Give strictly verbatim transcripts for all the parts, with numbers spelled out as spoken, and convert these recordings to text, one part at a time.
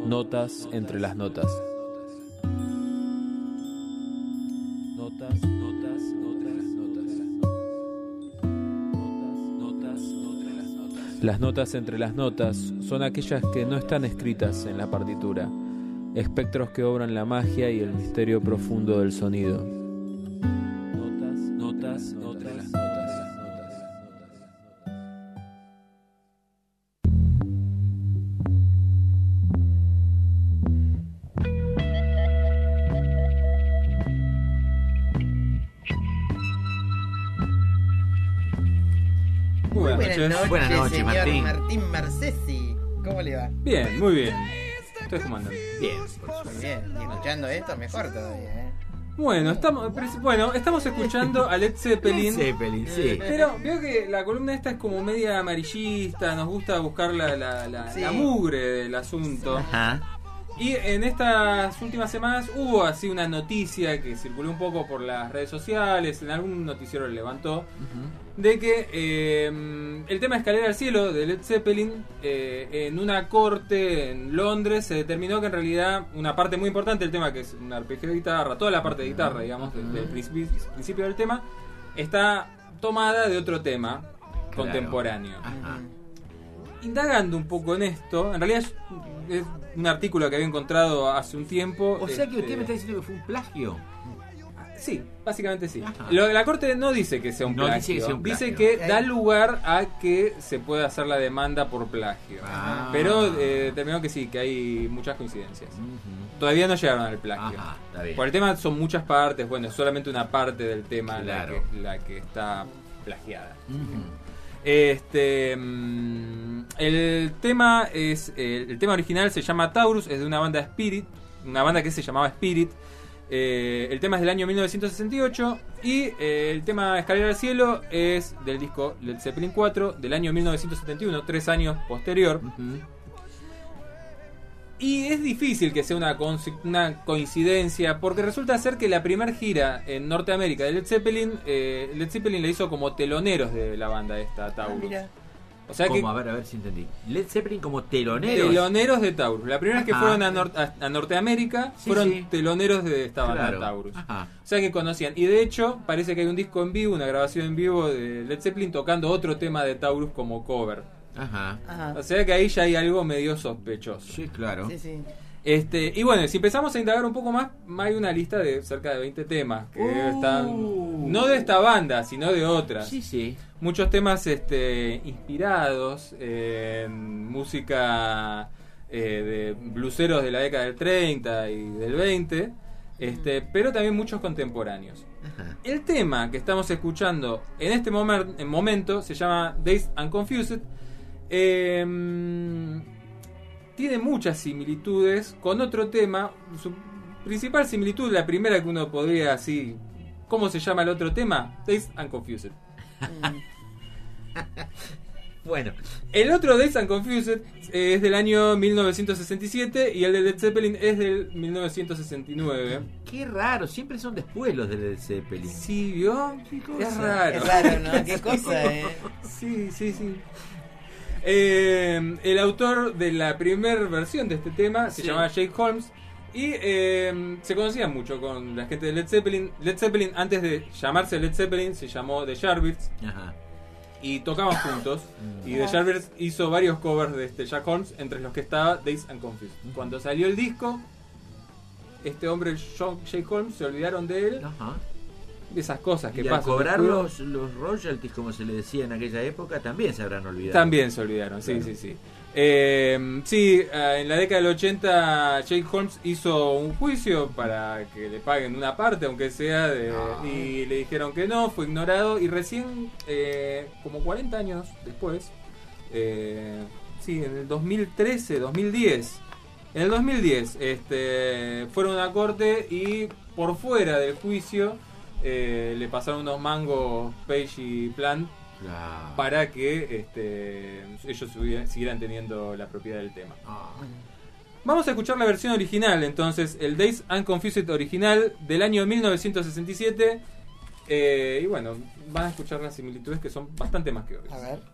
Notas entre las notas. Notas, notas, entre las notas. Notas, notas, entre las notas. Las notas entre las notas son aquellas que no están escritas en la partitura, espectros que obran la magia y el misterio profundo del sonido. Notas, notas, entre las notas. Buenas noches, Buenas noches, señor Martín. Martín Marcesi. ¿Cómo le va? Bien, muy bien. ¿Ustedes cómo andan? Bien. Muy bien. Y escuchando esto, mejor todavía, ¿eh? Bueno, estamos, bueno, estamos escuchando a Led Zeppelin. Zeppelin, sí. Pero veo que la columna esta es como media amarillista, nos gusta buscar la, la, la, Sí. la mugre del asunto. Ajá. Y en estas últimas semanas hubo así una noticia que circuló un poco por las redes sociales, en algún noticiero le levantó, Ujú. de que eh, el tema Escalera al Cielo de Led Zeppelin, eh, en una corte en Londres se determinó que en realidad una parte muy importante del tema, que es un arpegio de guitarra, toda la parte de guitarra, digamos, desde el principio, principio del tema, está tomada de otro tema Claro. contemporáneo. Ajá. Indagando un poco en esto, en realidad es, es un artículo que había encontrado hace un tiempo. O sea que usted este, me está diciendo que fue un plagio. Sí, básicamente sí. Ajá. Lo, la corte no dice que sea un No plagio, dice que sea un dice plagio. que Ok. da lugar a que se pueda hacer la demanda por plagio. Ah. Pero eh, determinó que sí, que hay muchas coincidencias. Ujú. Todavía no llegaron al plagio. Ajá, está bien. Por el tema son muchas partes, bueno, es solamente una parte del tema Claro. la, que, la que está plagiada. Ujú. Este mm, el tema es el, el tema original se llama Taurus, es de una banda Spirit, una banda que se llamaba Spirit. Eh, el tema es del año mil novecientos sesenta y ocho y eh, el tema Escalera al Cielo es del disco Led Zeppelin cuatro del año mil novecientos setenta y uno, tres años posterior. Ujú. Y es difícil que sea una, consi- una coincidencia, porque resulta ser que la primera gira en Norteamérica de Led Zeppelin, eh, Led Zeppelin le hizo como teloneros de la banda esta, Ah, Taurus. mira. O sea que ¿Cómo? A ver, a ver si entendí. Led Zeppelin como teloneros. teloneros de Taurus. La primera vez que Ajá. fueron a, Nor- a- a Norteamérica Sí, fueron sí. teloneros de esta banda Claro. Taurus. Ajá. O sea que conocían. Y de hecho, parece que hay un disco en vivo, una grabación en vivo de Led Zeppelin tocando otro tema de Taurus como cover. Ajá. Ajá. O sea que ahí ya hay algo medio sospechoso. Sí, claro. Sí, sí. Este, y bueno, si empezamos a indagar un poco más, hay una lista de cerca de veinte temas que Uh. están no de esta banda, sino de otras. Sí, sí. Muchos temas este, inspirados en música eh, de bluseros de la década del treinta y del veinte, este, pero también muchos contemporáneos. Ajá. El tema que estamos escuchando en este momer- en momento se llama Dazed and Confused. Eh, tiene muchas similitudes con otro tema. Su principal similitud, la primera que uno podría así... ¿Cómo se llama el otro tema? Dazed and Confused. Bueno. El otro Dazed and Confused eh, es del año mil novecientos sesenta y siete y el de Led Zeppelin es del mil novecientos sesenta y nueve. Qué raro. Siempre son después los de Led Zeppelin. Sí, ¿vio? Qué cosa. Es raro. Es raro, ¿no? Qué cosa, ¿eh? Sí, sí, sí. Eh, el autor de la primera versión de este tema se Sí. llamaba Jake Holmes y eh, se conocía mucho con la gente de Led Zeppelin. Led Zeppelin, antes de llamarse Led Zeppelin, se llamó The Yardbirds Ajá. y tocaban juntos. Mm. Y The Yardbirds hizo varios covers de este Jack Holmes, entre los que estaba Dazed and Confused. Cuando salió el disco, este hombre, John- Jake Holmes, se olvidaron de él. Ajá. De esas cosas que Y al pasan. cobrar después. los, los royalties, como se le decía en aquella época, también se habrán olvidado. También se olvidaron, sí, Claro. sí, sí. Eh, sí, eh, en la década del ochenta Jake Holmes hizo un juicio para que le paguen una parte, aunque sea de... No. Y le dijeron que no, fue ignorado. Y recién, eh, como cuarenta años después, eh, sí, en el dos mil trece, dos mil diez, en el dos mil diez este, fueron a corte y por fuera del juicio eh, le pasaron unos mangos Page y Plant Claro. para que este, ellos hubiera- siguieran teniendo la propiedad del tema. Ah. Vamos a escuchar la versión original, entonces, el Dazed and Confused original del año mil novecientos sesenta y siete. Eh, y bueno, van a escuchar las similitudes que son bastante más que obvias. A ver.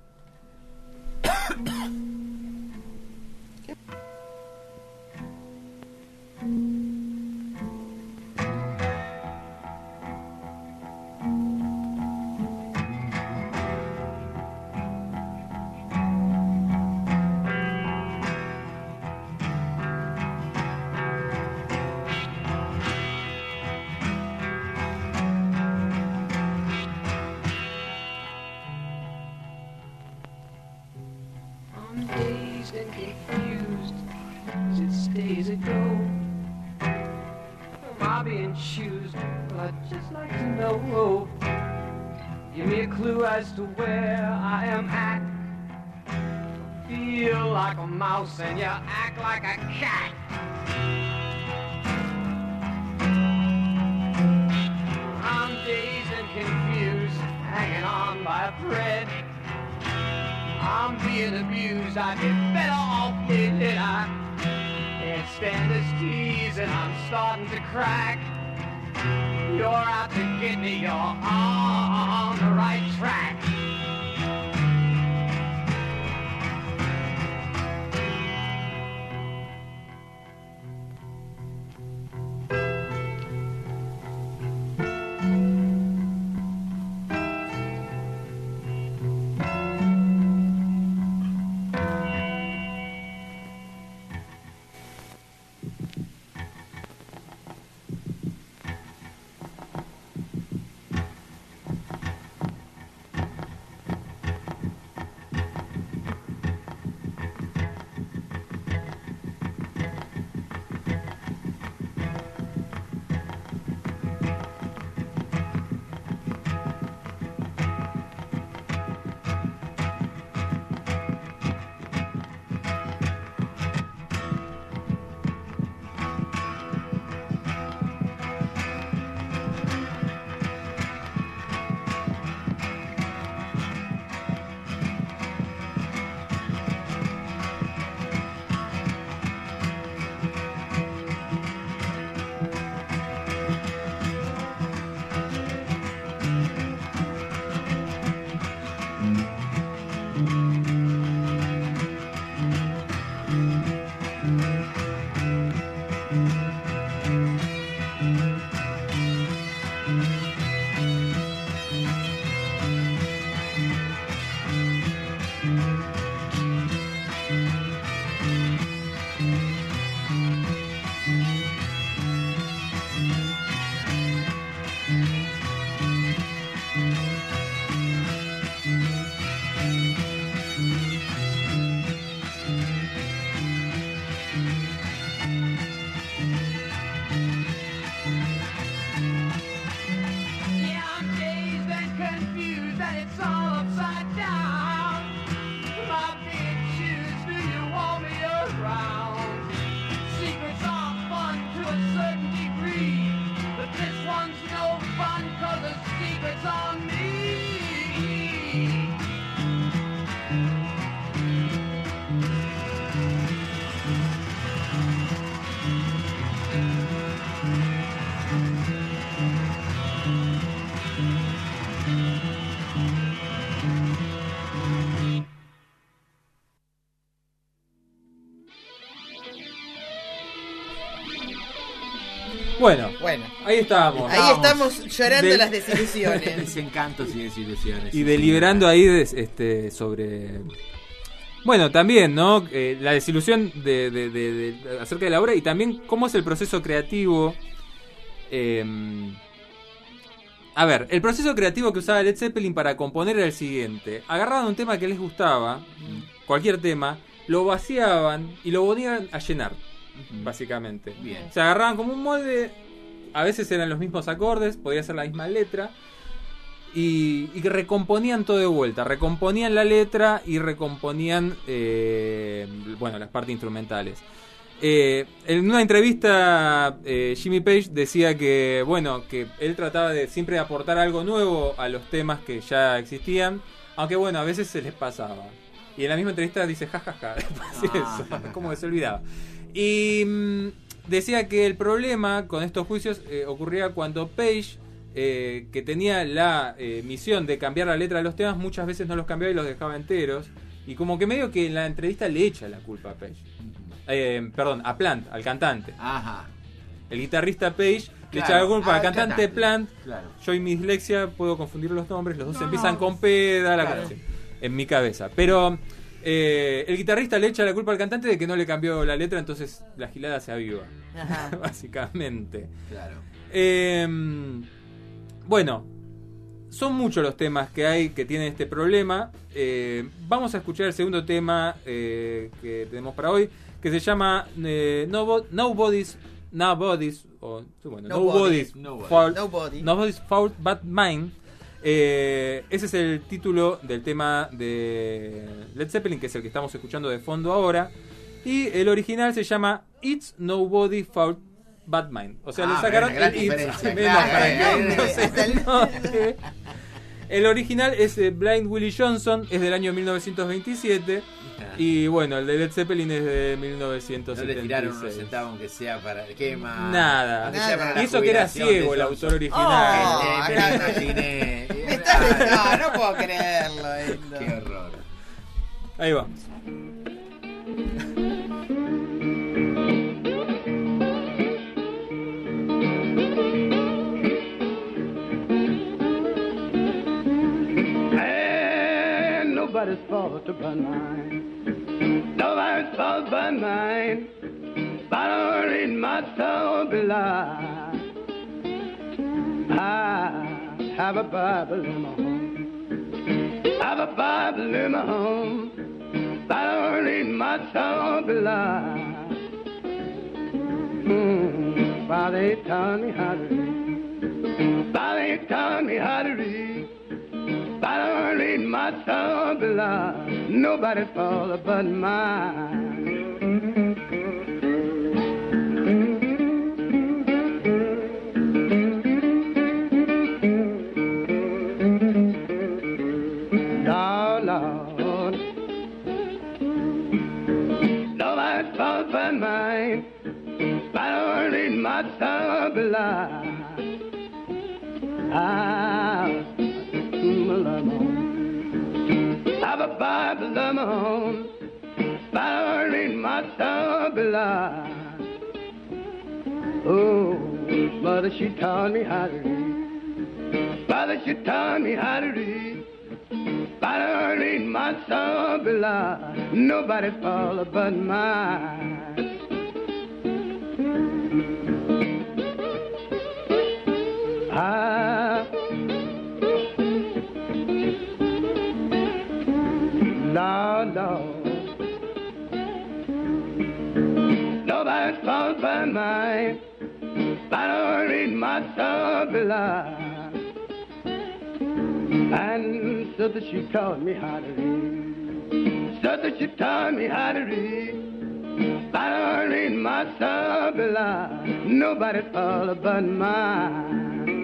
six days ago. I'll be in shoes, but I'd just like to know. Give me a clue as to where I am at. Feel like a mouse and you act like a cat. I'm dazed and confused, hanging on by a thread. I'm being abused, I'd be better off dead. I can't stand this tease and I'm starting to crack. You're out to get me, you're on the right track. Bueno, Bueno, ahí estábamos. ahí estamos llorando Del- las desilusiones. Desencantos y desilusiones. Y deliberando ahí des- este, sobre... Bueno, también, ¿no? Eh, la desilusión de, de- de- de- acerca de la obra y también cómo es el proceso creativo. Eh, a ver, el proceso creativo que usaba Led Zeppelin para componer era el siguiente. Agarraban un tema que les gustaba, cualquier tema, lo vaciaban y lo ponían a llenar, básicamente. Bien. Se agarraban como un molde, a veces eran los mismos acordes, podía ser la misma letra, y, y que recomponían todo de vuelta, recomponían la letra y recomponían eh, bueno, las partes instrumentales. Eh, en una entrevista eh, Jimmy Page decía que bueno, que él trataba de siempre aportar algo nuevo a los temas que ya existían, aunque bueno, a veces se les pasaba. Y en la misma entrevista dice jajaja, ja, ja, eso, como que se olvidaba. Y mm, decía que el problema con estos juicios eh, ocurría cuando Page, eh, que tenía la eh, misión de cambiar la letra de los temas, muchas veces no los cambiaba y los dejaba enteros. Y como que medio que en la entrevista le echa la culpa a Page. Eh, perdón, a Plant, al cantante. Ajá. El guitarrista Page le Claro, echa la culpa al al cantante cantante. Plant. Claro. Yo y mi dislexia puedo confundir los nombres, los dos No, empiezan no, con P, da la claro. cosa así, en mi cabeza. Pero eh, el guitarrista le echa la culpa al cantante de que no le cambió la letra, entonces la gilada se aviva. Ajá. Básicamente. Claro. Eh, bueno, son muchos los temas que hay que tienen este problema. Eh, vamos a escuchar el segundo tema eh, que tenemos para hoy, que se llama eh, Nobo- Nobody's Nobody's o bueno, Nobody. Nobody's Nobody. Fault, Nobody. Nobody's Fault But Mine. Eh, ese es el título del tema de Led Zeppelin, que es el que estamos escuchando de fondo ahora. Y el original se llama It's Nobody's Fault But Mine. O sea, Ah, le sacaron gran el It's. diferencia, menos claro, para claro, que no se claro. note. El original es de Blind Willie Johnson, es del año mil novecientos veintisiete. Y bueno, el de Led Zeppelin es de mil novecientos No setenta y seis. le tiraron unos centavos aunque sea para el quema. Nada. aunque sea para la Y eso que era jubilación ciego de el Johnson. autor original. Oh, Eh, me acá- lo imaginé. Me estás- No, no puedo creerlo. esto. Qué horror. Ahí vamos. And nobody's fault but mine. Nobody's fault but mine. But I read my soul belie. I have a Bible in my home. Have a Bible in my home. But I read my soul belie. Mm, Father, he taught me how to read. Father, he taught me how to read. But I read my soul belie. Nobody's fault but mine. Lord, Lord, nobody's fault but mine. But I read my soul belie. I have a Bible of my own, but I read my soul belie. Oh, mother, she taught me how to read. Mother, she taught me how to read. But I read my soul belie. Nobody's fault but mine. I Lord, Lord, nobody's fault but mine. But I read my soul belie. And so that she taught me how to read. So that she taught me how to read. But I read my soul belie. Nobody's fault but mine.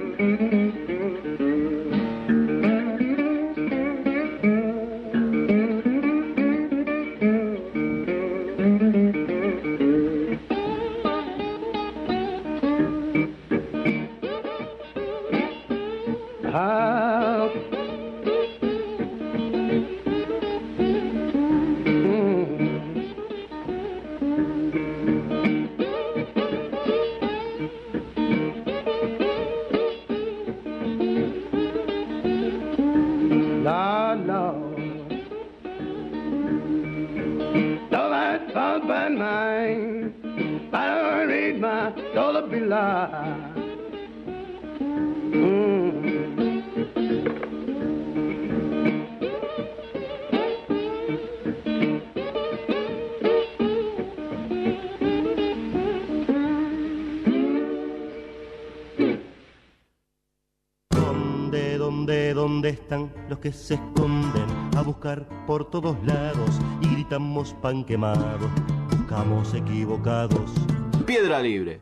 ¿Dónde están los que se esconden a buscar por todos lados y gritamos pan quemado? Buscamos equivocados. Piedra Libre.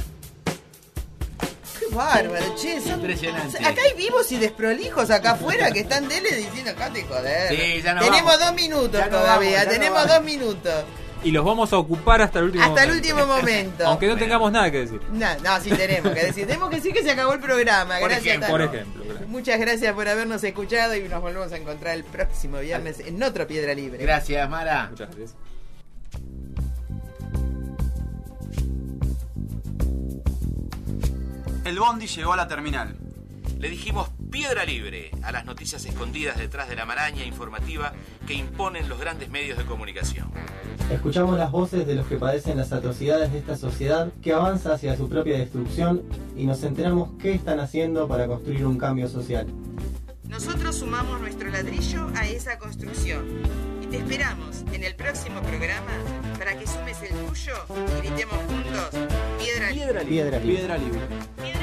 Qué bárbaro, che. Son... Impresionante. Acá hay vivos y desprolijos acá afuera que están dele diciendo acá te joder. Sí, ya no Tenemos vamos. dos minutos Ya no todavía, vamos, ya tenemos no dos vamos. minutos. Y los vamos a ocupar hasta el último Hasta el momento. último momento. Aunque no tengamos nada que decir. No, no, sí tenemos que decir. Tenemos que decir que se acabó el programa. Por Gracias, ejemplo, Tano. Por ejemplo. claro. Muchas gracias por habernos escuchado y nos volvemos a encontrar el próximo viernes en otro Piedra Libre. Gracias, Mara. Muchas gracias. El bondi llegó a la terminal. Le dijimos piedra libre a las noticias escondidas detrás de la maraña informativa que imponen los grandes medios de comunicación. Escuchamos las voces de los que padecen las atrocidades de esta sociedad que avanza hacia su propia destrucción y nos enteramos qué están haciendo para construir un cambio social. Nosotros nosotros sumamos nuestro ladrillo a esa construcción. Y te esperamos en el próximo programa para que sumes el tuyo y gritemos juntos: Piedra Libre. Piedra libre. Piedra libre. Piedra